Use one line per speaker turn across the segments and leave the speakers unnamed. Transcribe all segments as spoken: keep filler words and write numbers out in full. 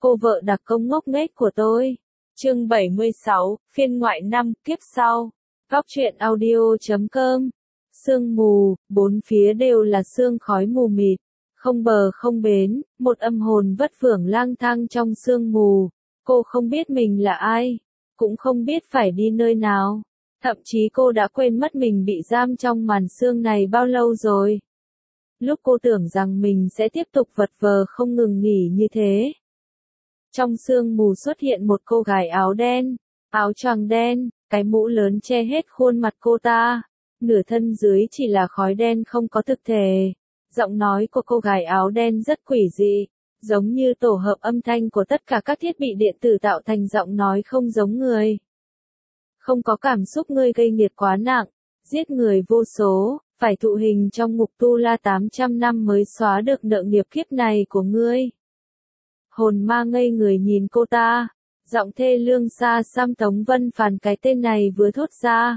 cô vợ đặc công ngốc nghếch của tôi. Chương bảy mươi sáu, phiên ngoại năm, kiếp sau. Góc truyện audio chấm com. Sương mù, bốn phía đều là sương khói mù mịt, không bờ không bến, một âm hồn vất vưởng lang thang trong sương mù. Cô không biết mình là ai, cũng không biết phải đi nơi nào. Thậm chí cô đã quên mất mình bị giam trong màn sương này bao lâu rồi. Lúc cô tưởng rằng mình sẽ tiếp tục vật vờ không ngừng nghỉ như thế. Trong sương mù xuất hiện một cô gái áo đen, áo choàng đen, cái mũ lớn che hết khuôn mặt cô ta. Nửa thân dưới chỉ là khói đen không có thực thể. Giọng nói của cô gái áo đen rất quỷ dị, giống như tổ hợp âm thanh của tất cả các thiết bị điện tử tạo thành giọng nói không giống người. Không có cảm xúc, ngươi gây nghiệt quá nặng, giết người vô số, phải thụ hình trong ngục tu la tám trăm năm mới xóa được nợ nghiệp kiếp này của ngươi. Hồn ma ngây người nhìn cô ta, giọng thê lương xa xăm. Tống Vân Phàn cái tên này vừa thốt ra.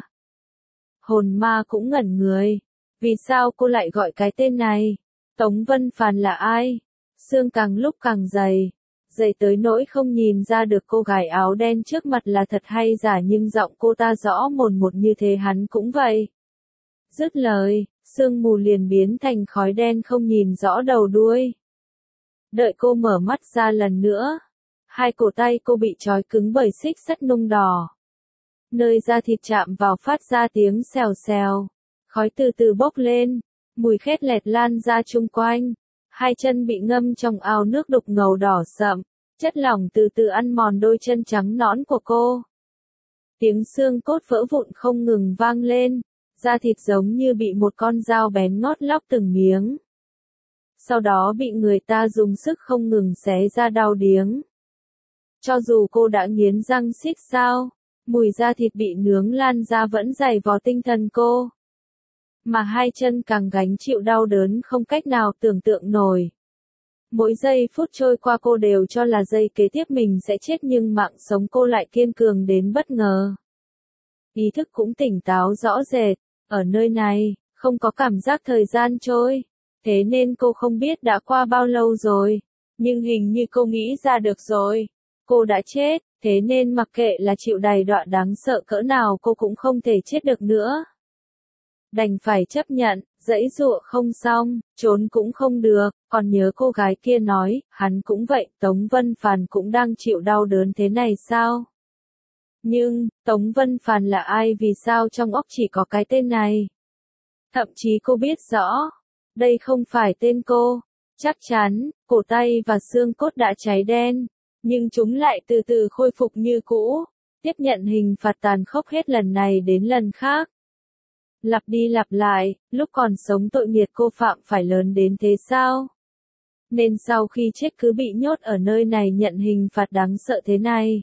Hồn ma cũng ngẩn người, vì sao cô lại gọi cái tên này? Tống Vân Phàn là ai? Sương càng lúc càng dày, dày tới nỗi không nhìn ra được cô gái áo đen trước mặt là thật hay giả, nhưng giọng cô ta rõ mồn một như thế hắn cũng vậy. Dứt lời, sương mù liền biến thành khói đen không nhìn rõ đầu đuôi. Đợi cô mở mắt ra lần nữa, hai cổ tay cô bị trói cứng bởi xích sắt nung đỏ. Nơi da thịt chạm vào phát ra tiếng xèo xèo, khói từ từ bốc lên, mùi khét lẹt lan ra chung quanh. Hai chân bị ngâm trong ao nước đục ngầu đỏ sậm, chất lỏng từ từ ăn mòn đôi chân trắng nõn của cô. Tiếng xương cốt vỡ vụn không ngừng vang lên, da thịt giống như bị một con dao bén ngót lóc từng miếng. Sau đó bị người ta dùng sức không ngừng xé ra đau điếng. Cho dù cô đã nghiến răng xít sao, mùi da thịt bị nướng lan ra vẫn dày vò tinh thần cô. Mà hai chân càng gánh chịu đau đớn không cách nào tưởng tượng nổi. Mỗi giây phút trôi qua cô đều cho là giây kế tiếp mình sẽ chết, nhưng mạng sống cô lại kiên cường đến bất ngờ. Ý thức cũng tỉnh táo rõ rệt, ở nơi này, không có cảm giác thời gian trôi, thế nên cô không biết đã qua bao lâu rồi, nhưng hình như cô nghĩ ra được rồi. Cô đã chết, thế nên mặc kệ là chịu đầy đọa đáng sợ cỡ nào cô cũng không thể chết được nữa. Đành phải chấp nhận, giãy giụa không xong, trốn cũng không được, còn nhớ cô gái kia nói, hắn cũng vậy, Tống Vân Phàn cũng đang chịu đau đớn thế này sao? Nhưng, Tống Vân Phàn là ai, vì sao trong óc chỉ có cái tên này? Thậm chí cô biết rõ, đây không phải tên cô, chắc chắn, cổ tay và xương cốt đã cháy đen, nhưng chúng lại từ từ khôi phục như cũ, tiếp nhận hình phạt tàn khốc hết lần này đến lần khác. Lặp đi lặp lại, lúc còn sống tội nghiệp cô phạm phải lớn đến thế sao? Nên sau khi chết cứ bị nhốt ở nơi này nhận hình phạt đáng sợ thế này.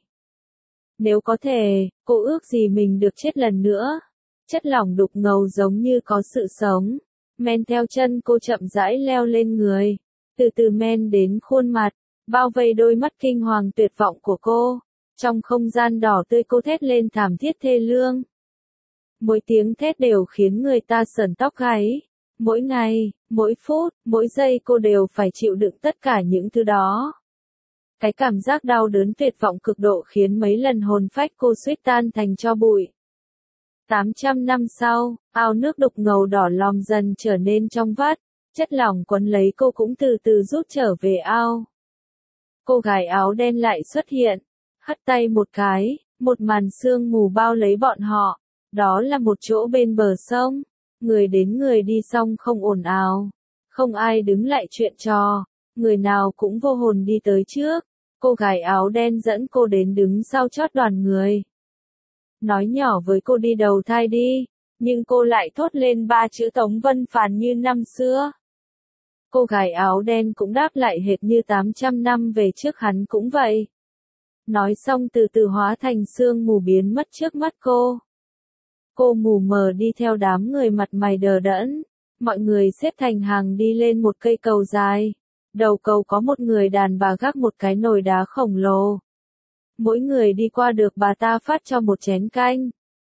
Nếu có thể, cô ước gì mình được chết lần nữa. Chất lỏng đục ngầu giống như có sự sống, men theo chân cô chậm rãi leo lên người, từ từ men đến khuôn mặt, bao vây đôi mắt kinh hoàng tuyệt vọng của cô. Trong không gian đỏ tươi cô thét lên thảm thiết thê lương. Mỗi tiếng thét đều khiến người ta sởn tóc gáy. Mỗi ngày, mỗi phút, mỗi giây cô đều phải chịu đựng tất cả những thứ đó. Cái cảm giác đau đớn tuyệt vọng cực độ khiến mấy lần hồn phách cô suýt tan thành tro bụi. tám trăm năm sau, ao nước đục ngầu đỏ lòm dần trở nên trong vắt, chất lỏng quấn lấy cô cũng từ từ rút trở về ao. Cô gái áo đen lại xuất hiện, hất tay một cái, một màn sương mù bao lấy bọn họ. Đó là một chỗ bên bờ sông, người đến người đi xong không ồn ào, không ai đứng lại chuyện trò, người nào cũng vô hồn đi tới trước. Cô gái áo đen dẫn cô đến đứng sau chót đoàn người. Nói nhỏ với cô đi đầu thai đi, nhưng cô lại thốt lên ba chữ Tống Vân Phàn như năm xưa. Cô gái áo đen cũng đáp lại hệt như tám trăm năm về trước, hắn cũng vậy. Nói xong từ từ hóa thành sương mù biến mất trước mắt cô. Cô mù mờ đi theo đám người mặt mày đờ đẫn. Mọi người xếp thành hàng đi lên một cây cầu dài. Đầu cầu có một người đàn bà gác một cái nồi đá khổng lồ. Mỗi người đi qua được bà ta phát cho một chén canh.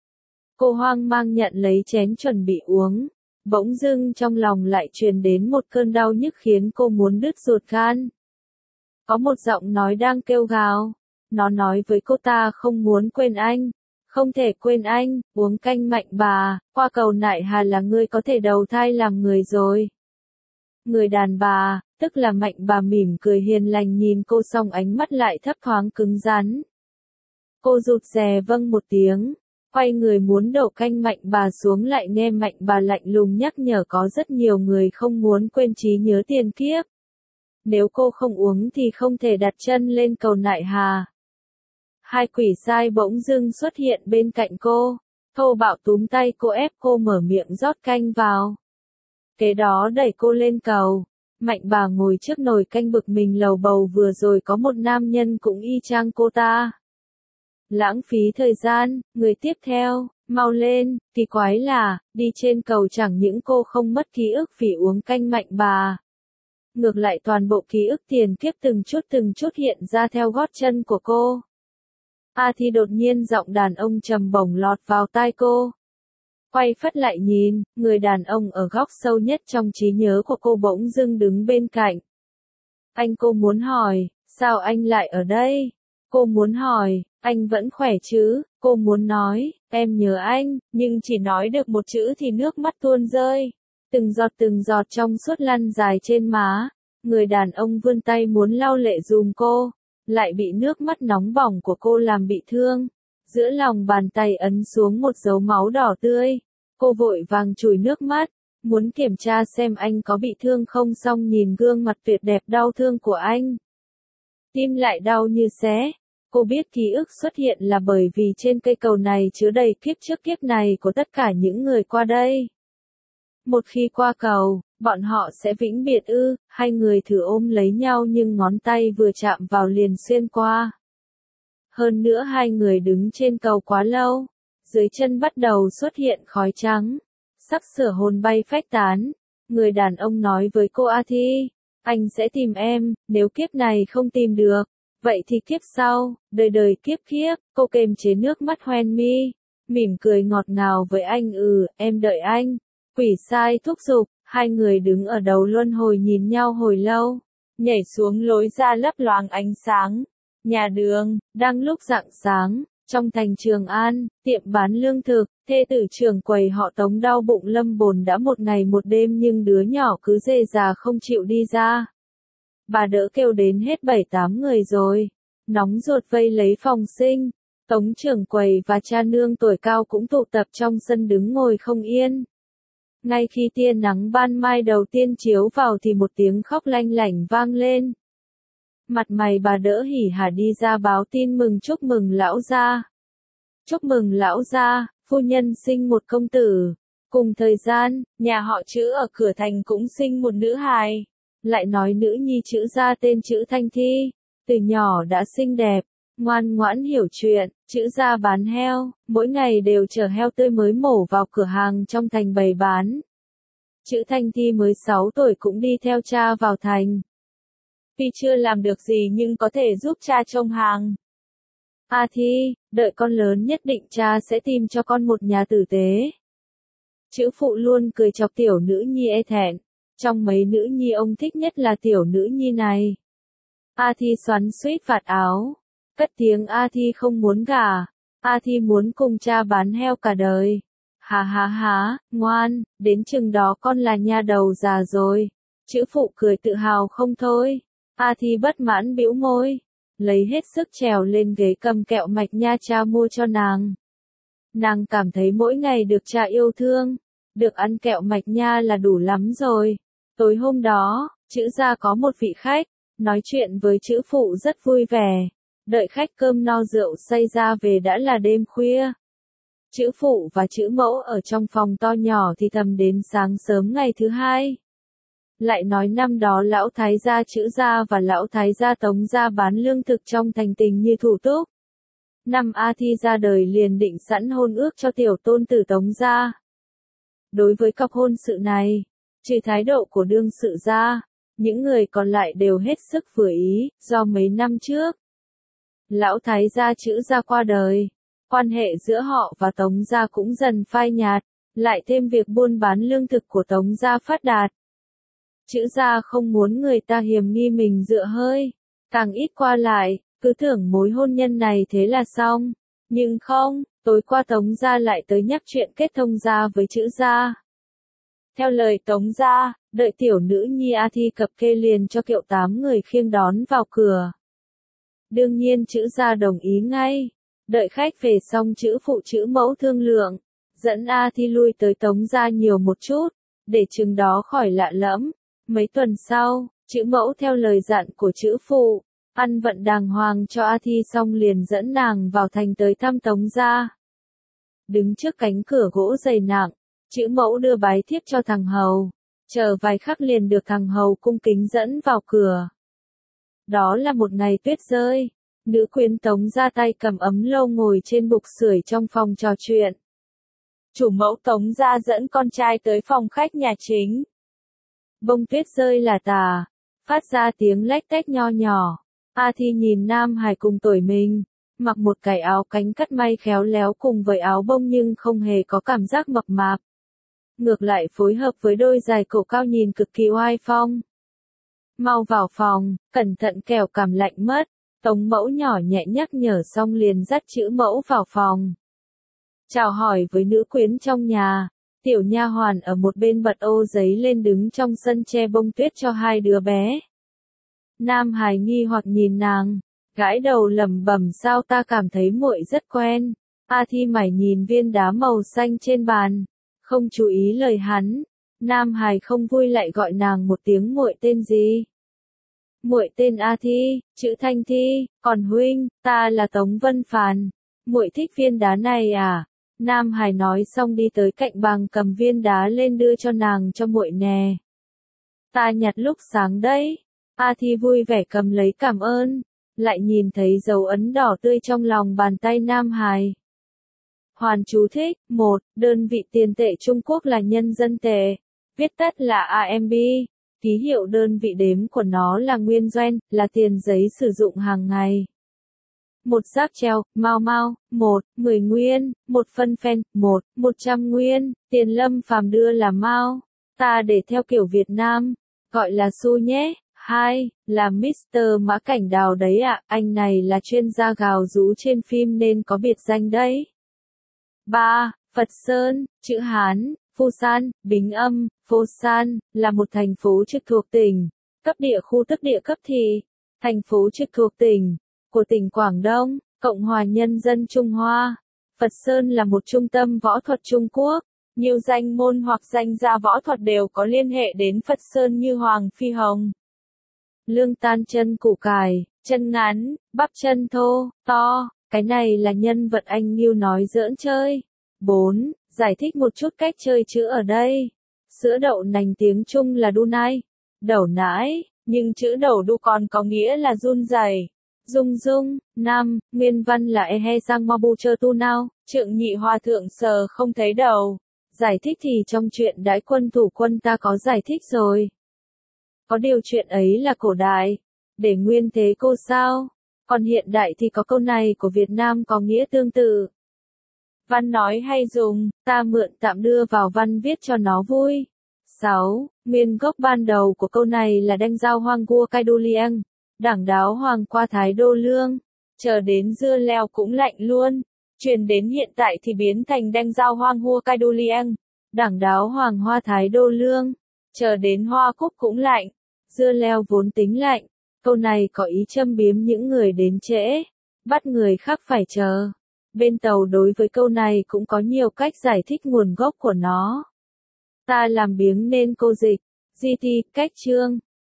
Cô hoang mang nhận lấy chén chuẩn bị uống. Bỗng dưng trong lòng lại truyền đến một cơn đau nhức khiến cô muốn đứt ruột gan. Có một giọng nói đang kêu gào. Nó nói với cô ta không muốn quên anh. Không thể quên anh, uống canh Mạnh Bà, qua cầu Nại Hà là ngươi có thể đầu thai làm người rồi. Người đàn bà, tức là Mạnh Bà mỉm cười hiền lành nhìn cô xong ánh mắt lại thấp thoáng cứng rắn. Cô rụt rè vâng một tiếng, quay người muốn đổ canh Mạnh Bà xuống lại nghe Mạnh Bà lạnh lùng nhắc nhở có rất nhiều người không muốn quên trí nhớ tiền kiếp. Nếu cô không uống thì không thể đặt chân lên cầu Nại Hà. Hai quỷ sai bỗng dưng xuất hiện bên cạnh cô, thô bạo túm tay cô ép cô mở miệng rót canh vào. Kế đó đẩy cô lên cầu. Mạnh Bà ngồi trước nồi canh bực mình lầu bầu vừa rồi có một nam nhân cũng y chang cô ta. Lãng phí thời gian, người tiếp theo, mau lên, kỳ quái là, đi trên cầu chẳng những cô không mất ký ức vì uống canh Mạnh Bà. Ngược lại toàn bộ ký ức tiền kiếp từng chút từng chút hiện ra theo gót chân của cô. A Thi đột nhiên giọng đàn ông trầm bổng lọt vào tai cô. Quay phất lại nhìn, người đàn ông ở góc sâu nhất trong trí nhớ của cô bỗng dưng đứng bên cạnh. Anh cô muốn hỏi, sao anh lại ở đây? Cô muốn hỏi, anh vẫn khỏe chứ? Cô muốn nói, em nhớ anh, nhưng chỉ nói được một chữ thì nước mắt tuôn rơi. Từng giọt từng giọt trong suốt lăn dài trên má. Người đàn ông vươn tay muốn lau lệ dùm cô, lại bị nước mắt nóng bỏng của cô làm bị thương. Giữa lòng bàn tay ấn xuống một dấu máu đỏ tươi. Cô vội vàng chùi nước mắt, muốn kiểm tra xem anh có bị thương không xong nhìn gương mặt tuyệt đẹp đau thương của anh. Tim lại đau như xé. Cô biết ký ức xuất hiện là bởi vì trên cây cầu này chứa đầy kiếp trước kiếp này của tất cả những người qua đây. Một khi qua cầu, bọn họ sẽ vĩnh biệt ư, hai người thử ôm lấy nhau nhưng ngón tay vừa chạm vào liền xuyên qua. Hơn nữa hai người đứng trên cầu quá lâu, dưới chân bắt đầu xuất hiện khói trắng, sắp sửa hồn bay phách tán. Người đàn ông nói với cô A Thi, anh sẽ tìm em, nếu kiếp này không tìm được, vậy thì kiếp sau, đời đời kiếp kiếp. Cô kềm chế nước mắt hoen mi, mỉm cười ngọt ngào với anh. Ừ, em đợi anh. Quỷ sai thúc giục, hai người đứng ở đầu luân hồi nhìn nhau hồi lâu, nhảy xuống lối ra lấp loáng ánh sáng. Nhà đường, đang lúc rạng sáng, trong thành Trường An, tiệm bán lương thực, thê tử trưởng quầy họ Tống đau bụng lâm bồn đã một ngày một đêm nhưng đứa nhỏ cứ rề rà không chịu đi ra. Bà đỡ kêu đến hết bảy tám người rồi, nóng ruột vây lấy phòng sinh. Tống trưởng quầy và cha nương tuổi cao cũng tụ tập trong sân đứng ngồi không yên. Ngay khi tia nắng ban mai đầu tiên chiếu vào thì một tiếng khóc lanh lảnh vang lên. Mặt mày bà đỡ hỉ hả đi ra báo tin mừng chúc mừng lão gia. Chúc mừng lão gia, phu nhân sinh một công tử. Cùng thời gian, nhà họ Chữ ở cửa thành cũng sinh một nữ hài. Lại nói nữ nhi Chữ gia tên Chữ Thanh Thi. Từ nhỏ đã xinh đẹp, ngoan ngoãn hiểu chuyện. Chữ gia bán heo, mỗi ngày đều chở heo tươi mới mổ vào cửa hàng trong thành bày bán. Chữ Thanh Thi mới sáu tuổi cũng đi theo cha vào thành. Tuy chưa làm được gì nhưng có thể giúp cha trông hàng. A Thi, đợi con lớn nhất định cha sẽ tìm cho con một nhà tử tế. Chữ phụ luôn cười chọc tiểu nữ nhi e thẹn. Trong mấy nữ nhi ông thích nhất là tiểu nữ nhi này. A Thi xoắn xuýt vạt áo, cất tiếng A Thi không muốn gả. A Thi muốn cùng cha bán heo cả đời. Hà hà hà, ngoan, đến chừng đó con là nha đầu già rồi. Chữ phụ cười tự hào không thôi. A Thi bất mãn bĩu môi, lấy hết sức trèo lên ghế cầm kẹo mạch nha cha mua cho nàng. Nàng cảm thấy mỗi ngày được cha yêu thương, được ăn kẹo mạch nha là đủ lắm rồi. Tối hôm đó, Chữ gia có một vị khách, nói chuyện với Chữ phụ rất vui vẻ. Đợi khách cơm no rượu say ra về đã là đêm khuya. Chữ phụ và Chữ mẫu ở trong phòng to nhỏ thì thầm đến sáng sớm ngày thứ hai. Lại nói năm đó lão thái gia Chữ gia và lão thái gia Tống gia bán lương thực trong thành tình như thủ túc. Năm A Thi ra đời liền định sẵn hôn ước cho tiểu tôn tử Tống gia. Đối với cọc hôn sự này, trừ thái độ của đương sự gia, những người còn lại đều hết sức vừa ý, do mấy năm trước, lão thái gia Chữ gia qua đời, quan hệ giữa họ và Tống gia cũng dần phai nhạt, lại thêm việc buôn bán lương thực của Tống gia phát đạt. Chữ gia không muốn người ta hiềm nghi mình dựa hơi, càng ít qua lại, cứ tưởng mối hôn nhân này thế là xong. Nhưng không, tối qua Tống Gia lại tới nhắc chuyện kết thông gia với Chữ Gia. Theo lời Tống Gia, đợi tiểu nữ nhi A Thi cập kê liền cho kiệu tám người khiêng đón vào cửa. Đương nhiên Chữ Gia đồng ý ngay. Đợi khách về xong Chữ phụ Chữ mẫu thương lượng, dẫn A Thi lui tới Tống Gia nhiều một chút, để chừng đó khỏi lạ lẫm. Mấy tuần sau, Chữ mẫu theo lời dặn của Chữ phụ, ăn vận đàng hoàng cho A Thi xong liền dẫn nàng vào thành tới thăm Tống Gia. Đứng trước cánh cửa gỗ dày nặng, Chữ mẫu đưa bái thiếp cho thằng hầu, chờ vài khắc liền được thằng hầu cung kính dẫn vào cửa. Đó là một ngày tuyết rơi, nữ quyến Tống Gia tay cầm ấm lâu ngồi trên bục sưởi trong phòng trò chuyện. Chủ mẫu Tống Gia dẫn con trai tới phòng khách nhà chính. Bông tuyết rơi là tà, phát ra tiếng lách tách nho nhỏ. A Thi nhìn nam hài cùng tuổi mình, mặc một cái áo cánh cắt may khéo léo cùng với áo bông nhưng không hề có cảm giác mập mạp. Ngược lại phối hợp với đôi giày cổ cao nhìn cực kỳ oai phong. Mau vào phòng, cẩn thận kẻo cảm lạnh mất. Tống mẫu nhỏ nhẹ nhắc nhở xong liền dắt Chữ mẫu vào phòng. Chào hỏi với nữ quyến trong nhà, tiểu nha hoàn ở một bên bật ô giấy lên đứng trong sân che bông tuyết cho hai đứa bé. Nam hài nghi hoặc nhìn nàng, gãi đầu lẩm bẩm sao ta cảm thấy muội rất quen. A Thi mải nhìn viên đá màu xanh trên bàn, không chú ý lời hắn. Nam hài không vui lại gọi nàng một tiếng muội tên gì? Muội tên A Thi, chữ Thanh Thi, còn huynh, ta là Tống Vân Phàn. Muội thích viên đá này à? Nam hài nói xong đi tới cạnh bàn cầm viên đá lên đưa cho nàng cho muội nè. Ta nhặt lúc sáng đấy. A Thi vui vẻ cầm lấy cảm ơn, lại nhìn thấy dấu ấn đỏ tươi trong lòng bàn tay Nam hài. Hoàn chú thích, một, đơn vị tiền tệ Trung Quốc là nhân dân tệ, viết tắt là a em bê, ký hiệu đơn vị đếm của nó là nguyên doanh, là tiền giấy sử dụng hàng ngày. Một giáp treo, mau mau, một, mười nguyên, một phân phen, một, một trăm nguyên, tiền Lâm Phàm đưa là mau, ta để theo kiểu Việt Nam, gọi là xu nhé. Hai, là mít tơ Mã Cảnh Đào đấy ạ, anh này là chuyên gia gào rú trên phim nên có biệt danh đấy. Ba, Phật Sơn, chữ Hán, Phu San, Bính Âm, Phô San, là một thành phố trực thuộc tỉnh, cấp địa khu tức địa cấp thị, thành phố trực thuộc tỉnh, của tỉnh Quảng Đông, Cộng hòa Nhân dân Trung Hoa. Phật Sơn là một trung tâm võ thuật Trung Quốc, nhiều danh môn hoặc danh gia võ thuật đều có liên hệ đến Phật Sơn như Hoàng Phi Hồng. Lương tan chân củ cải, chân ngắn, bắp chân thô, to, cái này là nhân vật anh Nghiêu nói giỡn chơi. Bốn, giải thích một chút cách chơi chữ ở đây. Sữa đậu nành tiếng Trung là đu nai, đậu nãi, nhưng chữ đậu đu còn có nghĩa là run rẩy. Dung dung, năm, nguyên văn là e he sang mo bu chơ tu nao, trượng nhị hòa thượng sờ không thấy đầu. Giải thích thì trong chuyện Đãi Quân Thủ Quân ta có giải thích rồi. Có điều chuyện ấy là cổ đại, để nguyên thế cô sao, còn hiện đại thì có câu này của Việt Nam có nghĩa tương tự. Văn nói hay dùng, ta mượn tạm đưa vào văn viết cho nó vui. Sáu, nguyên gốc ban đầu của câu này là Đanh Giao Hoang Gua Cai Đô Liang, đảng đáo hoàng qua Thái Đô Lương, chờ đến dưa leo cũng lạnh luôn, truyền đến hiện tại thì biến thành Đanh Giao Hoang Hua Cai Đô Liang, đảng đáo hoàng hoa Thái Đô Lương, chờ đến hoa cúc cũng lạnh. Dưa leo vốn tính lạnh, câu này có ý châm biếm những người đến trễ, bắt người khác phải chờ. Bên Tàu đối với câu này cũng có nhiều cách giải thích nguồn gốc của nó. Ta làm biếng nên cô dịch, gi ti, cách chương.